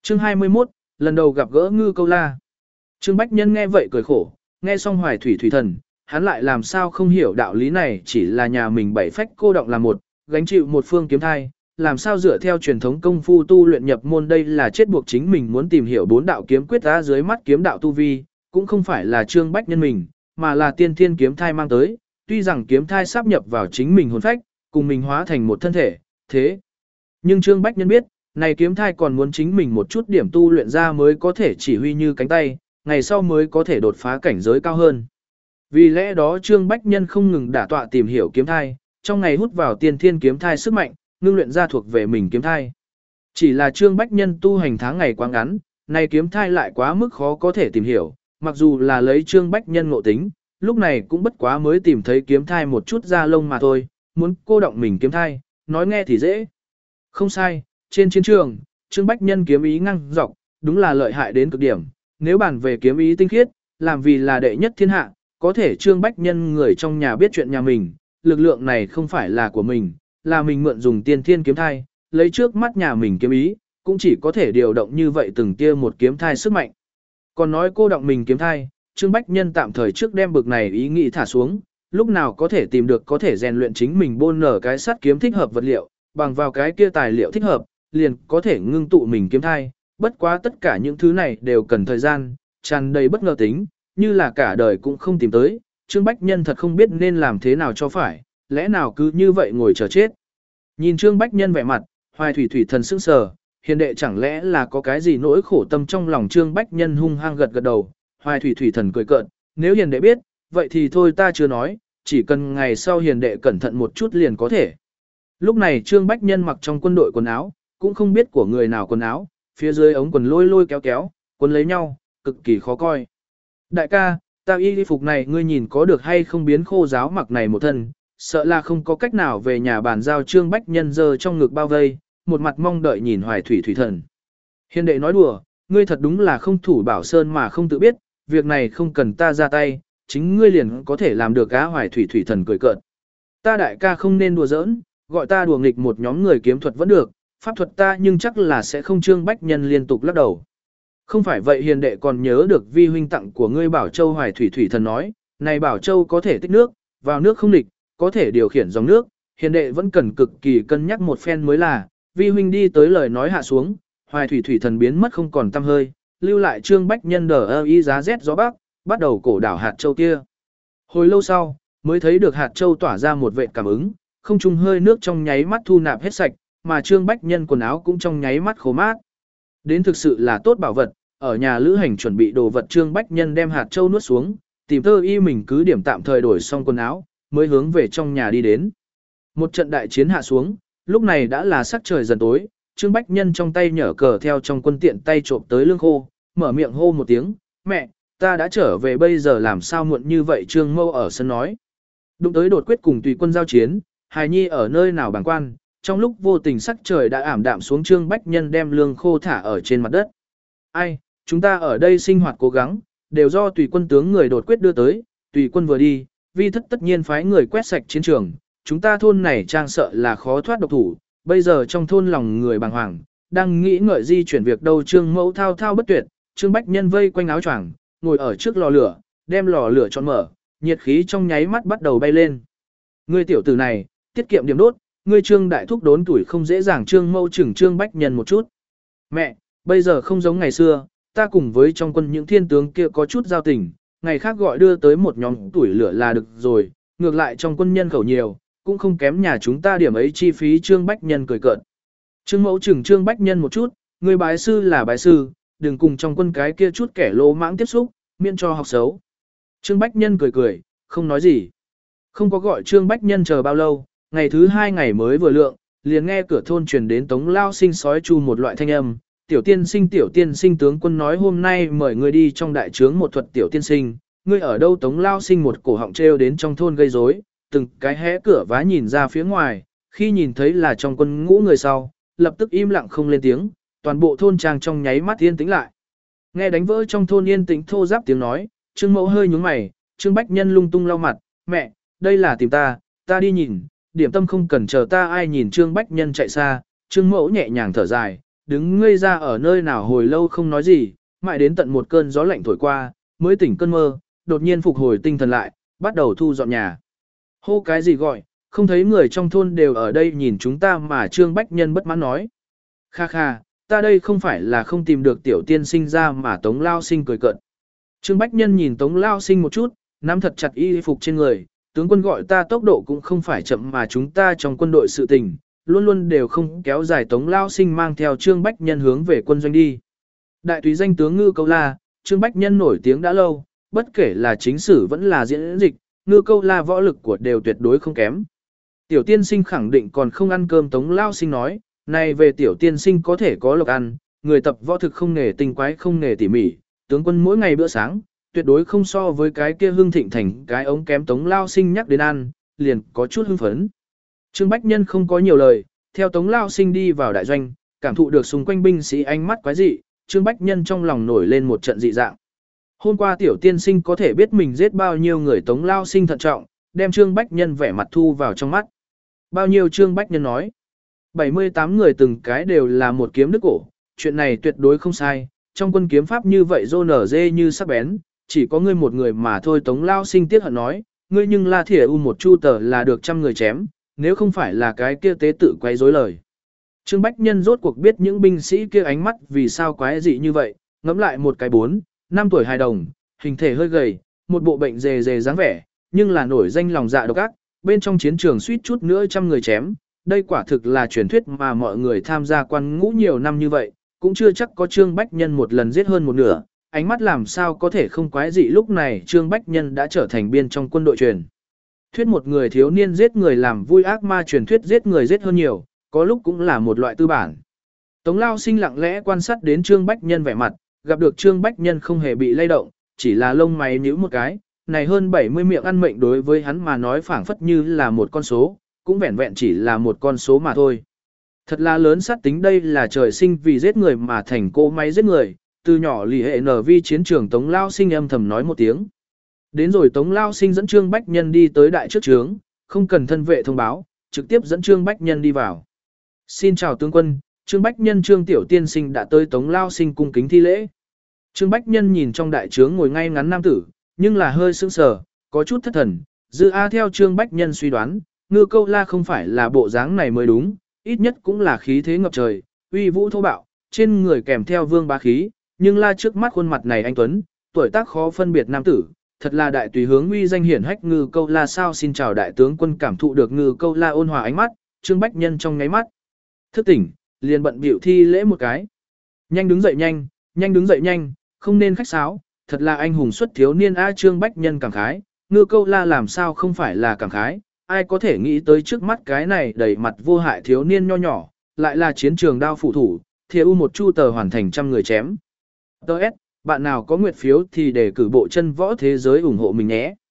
Chương 21, lần đầu gặp gỡ Ngư Câu La. Trương Bách Nhân nghe vậy cười khổ, nghe xong Hoài Thủy Thủy Thần, hắn lại làm sao không hiểu đạo lý này, chỉ là nhà mình bảy phách cô động là một, gánh chịu một phương kiếm thai, làm sao dựa theo truyền thống công phu tu luyện nhập môn, đây là chết buộc chính mình muốn tìm hiểu bốn đạo kiếm quyết ra dưới mắt kiếm đạo tu vi, cũng không phải là Trương Bách Nhân mình, mà là tiên thiên kiếm thai mang tới, tuy rằng kiếm thai sáp nhập vào chính mình hồn phách, cùng mình hóa thành một thân thể, thế. Nhưng Trương Bách Nhân biết, này kiếm thai còn muốn chính mình một chút điểm tu luyện ra mới có thể chỉ huy như cánh tay, ngày sau mới có thể đột phá cảnh giới cao hơn. Vì lẽ đó Trương Bách Nhân không ngừng đả tọa tìm hiểu kiếm thai, trong ngày hút vào tiên thiên kiếm thai sức mạnh, ngưng luyện ra thuộc về mình kiếm thai. Chỉ là Trương Bách Nhân tu hành tháng ngày quá ngắn, này kiếm thai lại quá mức khó có thể tìm hiểu, mặc dù là lấy Trương Bách Nhân ngộ tính, lúc này cũng bất quá mới tìm thấy kiếm thai một chút da lông mà thôi, muốn cô động mình kiếm thai, nói nghe thì dễ. Không sai, trên chiến trường, Trương Bách Nhân kiếm ý ngang dọc, đúng là lợi hại đến cực điểm, nếu bàn về kiếm ý tinh khiết, làm vì là đệ nhất thiên hạ, có thể Trương Bách Nhân người trong nhà biết chuyện nhà mình, lực lượng này không phải là của mình, là mình mượn dùng tiên thiên kiếm thai, lấy trước mắt nhà mình kiếm ý, cũng chỉ có thể điều động như vậy từng tia một kiếm thai sức mạnh. Còn nói cô động mình kiếm thai, Trương Bách Nhân tạm thời trước đem bực này ý nghĩ thả xuống, lúc nào có thể tìm được có thể rèn luyện chính mình bôn nở cái sắt kiếm thích hợp vật liệu, bằng vào cái kia tài liệu thích hợp, liền có thể ngưng tụ mình kiếm thai, bất quá tất cả những thứ này đều cần thời gian, tràn đầy bất ngờ tính, như là cả đời cũng không tìm tới, Trương Bách Nhân thật không biết nên làm thế nào cho phải, lẽ nào cứ như vậy ngồi chờ chết. Nhìn Trương Bách Nhân vẻ mặt, Hoài Thủy Thủy Thần sững sờ, hiền đệ chẳng lẽ là có cái gì nỗi khổ tâm trong lòng Trương Bách Nhân hung hăng gật gật đầu, Hoài Thủy Thủy Thần cười cợt, nếu hiền đệ biết, vậy thì thôi ta chưa nói, chỉ cần ngày sau hiền đệ cẩn thận một chút liền có thể. Lúc này Trương Bách Nhân mặc trong quân đội quần áo, cũng không biết của người nào quần áo, phía dưới ống quần lôi lôi kéo kéo, quần lấy nhau, cực kỳ khó coi. Đại ca, ta y phục này ngươi nhìn có được hay không, biến khô giáo mặc này một thân, sợ là không có cách nào về nhà bàn giao. Trương Bách Nhân giơ trong ngực bao vây, một mặt mong đợi nhìn Hoài Thủy Thủy Thần. Hiền đệ nói đùa, ngươi thật đúng là không thủ bảo sơn mà không tự biết, việc này không cần ta ra tay, chính ngươi liền có thể làm được á. Hoài Thủy Thủy Thần cười cợt. Ta đại ca không nên đùa giỡn, gọi ta đùa nghịch một nhóm người kiếm thuật vẫn được, pháp thuật ta nhưng chắc là sẽ không. Trương Bách Nhân liên tục lắc đầu. Không phải vậy hiền đệ còn nhớ được vi huynh tặng của ngươi Bảo Châu. Hoài Thủy Thủy Thần nói, này Bảo Châu có thể tích nước, vào nước không nghịch, có thể điều khiển dòng nước, hiền đệ vẫn cần cực kỳ cân nhắc một phen mới là. Vi huynh đi tới lời nói hạ xuống, Hoài Thủy Thủy Thần biến mất không còn tăm hơi, lưu lại Trương Bách Nhân đờ y giá rét gió bắc, bắt đầu cổ đảo hạt châu kia. Hồi lâu sau, mới thấy được hạt châu tỏa ra một vệt cảm ứng, không trung hơi nước trong nháy mắt thu nạp hết sạch, mà Trương Bách Nhân quần áo cũng trong nháy mắt khô mát. Đến thực sự là tốt bảo vật, ở nhà lữ hành chuẩn bị đồ vật. Trương Bách Nhân đem hạt châu nuốt xuống, tìm thơ y mình cứ điểm tạm thời đổi xong quần áo, mới hướng về trong nhà đi đến. Một trận đại chiến hạ xuống, lúc này đã là sắc trời dần tối, Trương Bách Nhân trong tay nhở cờ theo trong quân tiện tay trộm tới lương khô, mở miệng hô một tiếng, mẹ, ta đã trở về, bây giờ làm sao muộn như vậy. Trương Mâu ở sân nói. Đụng tới đột quyết cùng tùy quân giao chiến, hài nhi ở nơi nào bàng quan, trong lúc vô tình sắc trời đã ảm đạm xuống. Trương Bách Nhân đem lương khô thả ở trên mặt đất. Ai, chúng ta ở đây sinh hoạt cố gắng, đều do tùy quân tướng người đột quyết đưa tới, tùy quân vừa đi, vi thất tất nhiên phái người quét sạch chiến trường, chúng ta thôn này trang sợ là khó thoát độc thủ, bây giờ trong thôn lòng người bàng hoàng, đang nghĩ ngợi di chuyển việc đâu. Trương Mẫu thao thao bất tuyệt, Trương Bách Nhân vây quanh áo choàng, ngồi ở trước lò lửa, đem lò lửa tròn mở, nhiệt khí trong nháy mắt bắt đầu bay lên. Ngươi tiểu tử này, tiết kiệm điểm đốt, ngươi Trương đại thúc đốn tuổi không dễ dàng. Trương Mẫu chừng Trương Bách Nhân một chút. Mẹ, bây giờ không giống ngày xưa, ta cùng với trong quân những thiên tướng kia có chút giao tình, ngày khác gọi đưa tới một nhóm tuổi lửa là được rồi, ngược lại trong quân nhân khẩu nhiều, cũng không kém nhà chúng ta điểm ấy chi phí. Trương Bách Nhân cười cợt. Trương Mẫu chừng Trương Bách Nhân một chút, người bái sư là bái sư, đừng cùng trong quân cái kia chút kẻ lỗ mãng tiếp xúc, miễn cho học xấu. Trương Bách Nhân cười cười, không nói gì. Không có gọi Trương Bách Nhân chờ bao lâu, ngày thứ 2 ngày mới vừa lượng, liền nghe cửa thôn truyền đến Tống Lao Sinh sói chu một loại thanh âm. Tiểu tiên sinh tướng quân nói hôm nay mời ngươi đi trong đại trướng một thuật. Tiểu tiên sinh, ngươi ở đâu? Tống Lao Sinh một cổ họng trêu đến trong thôn gây rối, từng cái hé cửa vá nhìn ra phía ngoài, khi nhìn thấy là trong quân ngũ người sau, lập tức im lặng không lên tiếng, toàn bộ thôn trang trong nháy mắt yên tĩnh lại. Nghe đánh vỡ trong thôn yên tĩnh thô giáp tiếng nói, Trương Mẫu hơi nhướng mày, Trương Bách Nhân lung tung lau mặt, mẹ, đây là tìm ta đi nhìn, điểm tâm không cần chờ ta. Ai nhìn Trương Bách Nhân chạy xa, Trương Mẫu nhẹ nhàng thở dài, đứng ngây ra ở nơi nào hồi lâu không nói gì, mãi đến tận một cơn gió lạnh thổi qua, mới tỉnh cơn mơ, đột nhiên phục hồi tinh thần lại, bắt đầu thu dọn nhà. Hô cái gì gọi, không thấy người trong thôn đều ở đây nhìn chúng ta mà Trương Bách Nhân bất mãn nói. Kha kha, ta đây không phải là không tìm được tiểu tiên sinh ra mà Tống Lao Sinh cười cợt. Trương Bách Nhân nhìn Tống Lao Sinh một chút, nắm thật chặt y phục trên người, tướng quân gọi ta tốc độ cũng không phải chậm mà chúng ta trong quân đội sự tình, luôn luôn đều không kéo dài. Tống Lao Sinh mang theo Trương Bách Nhân hướng về quân doanh đi. Đại túy danh tướng Ngư Câu La, Trương Bách Nhân nổi tiếng đã lâu, bất kể là chính sử vẫn là diễn dịch, Ngư Câu La võ lực của đều tuyệt đối không kém. Tiểu tiên sinh khẳng định còn không ăn cơm. Tống Lao Sinh nói, này về tiểu tiên sinh có thể có lộc ăn, người tập võ thực không nghề tinh quái không nghề tỉ mỉ, tướng quân mỗi ngày bữa sáng, tuyệt đối không so với cái kia Hưng Thịnh Thành cái ống kém. Tống Lao Sinh nhắc đến ăn, liền có chút hưng phấn. Trương Bách Nhân không có nhiều lời, theo Tống Lao Sinh đi vào đại doanh, cảm thụ được xung quanh binh sĩ ánh mắt quái dị, Trương Bách Nhân trong lòng nổi lên một trận dị dạng. Hôm qua tiểu tiên sinh có thể biết mình giết bao nhiêu người. Tống Lao Sinh thận trọng, đem Trương Bách Nhân vẻ mặt thu vào trong mắt. Bao nhiêu? Trương Bách Nhân nói. 78 người, từng cái đều là một kiếm đứt cổ, chuyện này tuyệt đối không sai, trong quân kiếm pháp như vậy rô nở dê như sắc bén, chỉ có ngươi một người mà thôi. Tống Lao Sinh tiếc hận nói, ngươi nhưng La Thỉa U một chu tờ là được trăm người chém, nếu không phải là cái kia tế tự quấy rối lời. Trương Bách Nhân rốt cuộc biết những binh sĩ kia ánh mắt vì sao quái dị như vậy, ngẫm lại một cái 4-5 tuổi hài đồng, hình thể hơi gầy, một bộ bệnh dề dề dáng vẻ, nhưng là nổi danh lòng dạ độc ác, bên trong chiến trường suýt chút nữa trăm người chém. Đây quả thực là truyền thuyết mà mọi người tham gia quan ngũ nhiều năm như vậy, cũng chưa chắc có Trương Bách Nhân một lần giết hơn một nửa, ánh mắt làm sao có thể không quái dị. Lúc này Trương Bách Nhân đã trở thành biên trong quân đội truyền thuyết một người thiếu niên giết người làm vui, ác ma truyền thuyết giết người giết hơn nhiều, có lúc cũng là một loại tư bản. Tống Lao Sinh lặng lẽ quan sát đến Trương Bách Nhân vẻ mặt, gặp được Trương Bách Nhân không hề bị lay động, chỉ là lông mày nhíu một cái, này hơn 70 miệng ăn mệnh đối với hắn mà nói phảng phất như là một con số, cũng vẹn vẹn chỉ là một con số mà thôi. Thật là lớn sát tính, đây là trời sinh vì giết người mà thành cô máy giết người. Từ nhỏ lì hệ nở vi chiến trường, Tống Lao Sinh âm thầm nói một tiếng. Đến rồi Tống Lao Sinh dẫn Trương Bách Nhân đi tới đại trước trướng, không cần thân vệ thông báo, trực tiếp dẫn Trương Bách Nhân đi vào. Xin chào tướng quân. Trương Bách Nhân Trương Tiểu Tiên Sinh đã tới. Tống Lao Sinh cung kính thi lễ. Trương Bách Nhân nhìn trong đại trướng ngồi ngay ngắn nam tử, nhưng là hơi sững sờ, có chút thất thần. Dư A theo Trương Bách Nhân suy đoán, Ngư Câu La không phải là bộ dáng này mới đúng, ít nhất cũng là khí thế ngập trời, uy vũ thô bạo, trên người kèm theo vương bá khí, nhưng La trước mắt khuôn mặt này anh tuấn, tuổi tác khó phân biệt nam tử, thật là đại tùy hướng uy danh hiển hách. Ngư Câu La sao? Xin chào đại tướng quân. Cảm thụ được Ngư Câu La ôn hòa ánh mắt, Trương Bách Nhân trong ngáy mắt thức tỉnh, liền bận bịu thi lễ một cái. Nhanh đứng dậy nhanh, nhanh đứng dậy nhanh, không nên khách sáo, thật là anh hùng xuất thiếu niên a. Trương Bách Nhân cảm khái. Ngư Câu La làm sao không phải là cảm khái, ai có thể nghĩ tới trước mắt cái này đầy mặt vô hại thiếu niên nho nhỏ, lại là chiến trường đao phủ thủ, Thìa U một chu tờ hoàn thành trăm người chém. Đợt, bạn nào có nguyệt phiếu thì để cử bộ chân võ thế giới ủng hộ mình nhé.